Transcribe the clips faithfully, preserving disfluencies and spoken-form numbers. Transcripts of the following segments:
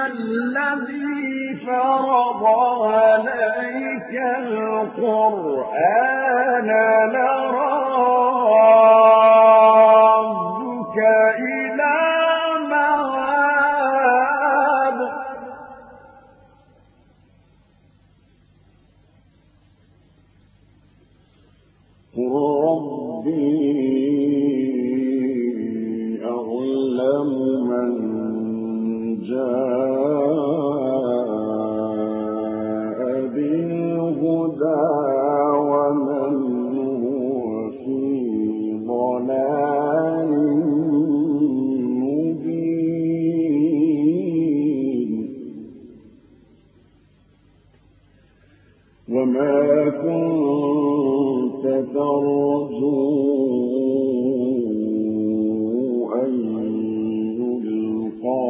الذي فرض عليك القرآن لرادك إلى معاد قل ربي أعلم من جاء بالهدى ومن هو في ضلال مبين وما كنت ترجو أن يلقى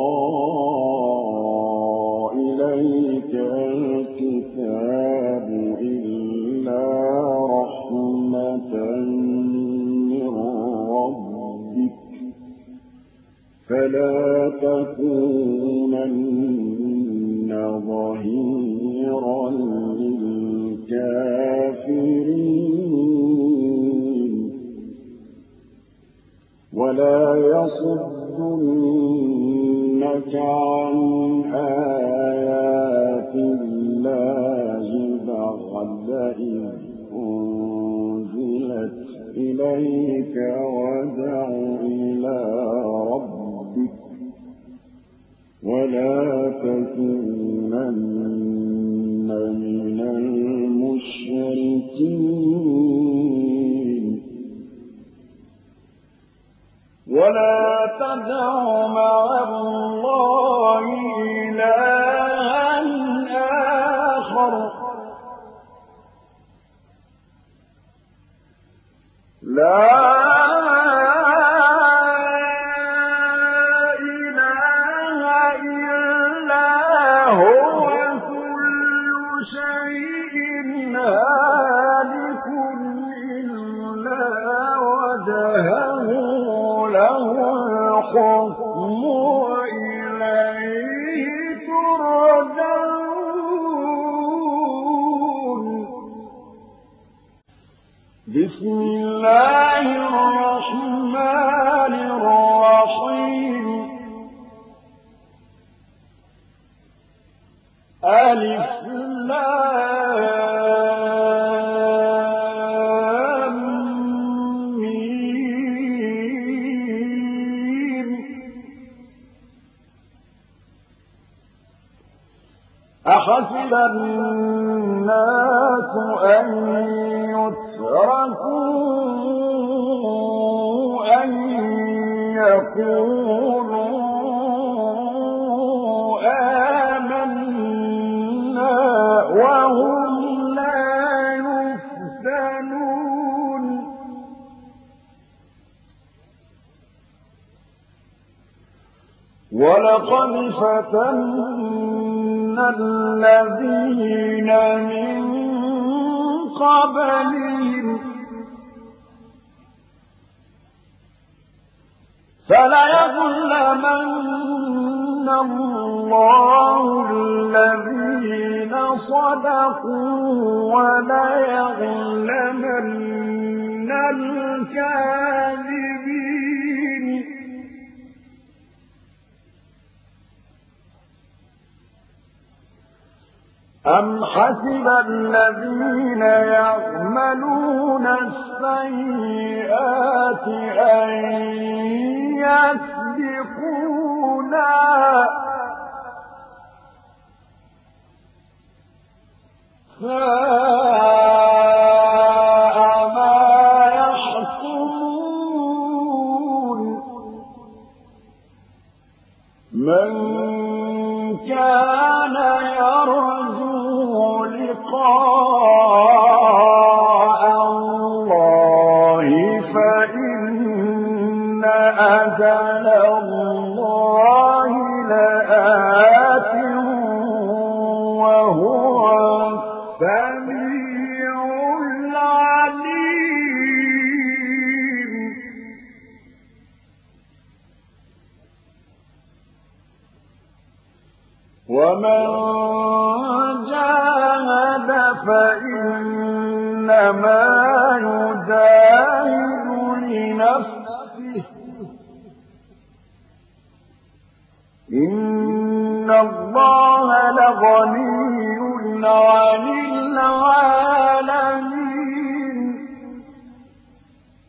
إليك الكتاب إلا رحمة من ربك فلا تكونن ظهيرا للكافرين ولا يصدنك عن آيات الله بعد إذ أنزلت إليك وادع إلى ربك ولا تكونن من المشركين ولا تدع مع الله إلها آخر لا إله إلا هو كل شيء هالك إلا وجهه له الحكم وإليه ترجعون بسم الله الرحمن الرحيم ألف لام ميم أحسب الناس أن يتركوا أن يقولوا آمنا وهم لا يفتنون ولقد فتنا الذين من قبلهم فليعلمن الله الذين صدقوا وليعلمن الكاذبين أم حسب الذين يعملون السيئات أن يسبقونا ساء ما يحكمون من كان يرجو لقاء الله فإن أجل الله لآت وهو السميع العليم ومن جاهد فإنما يجاهد لنفسه إن الله لغني عن العالمين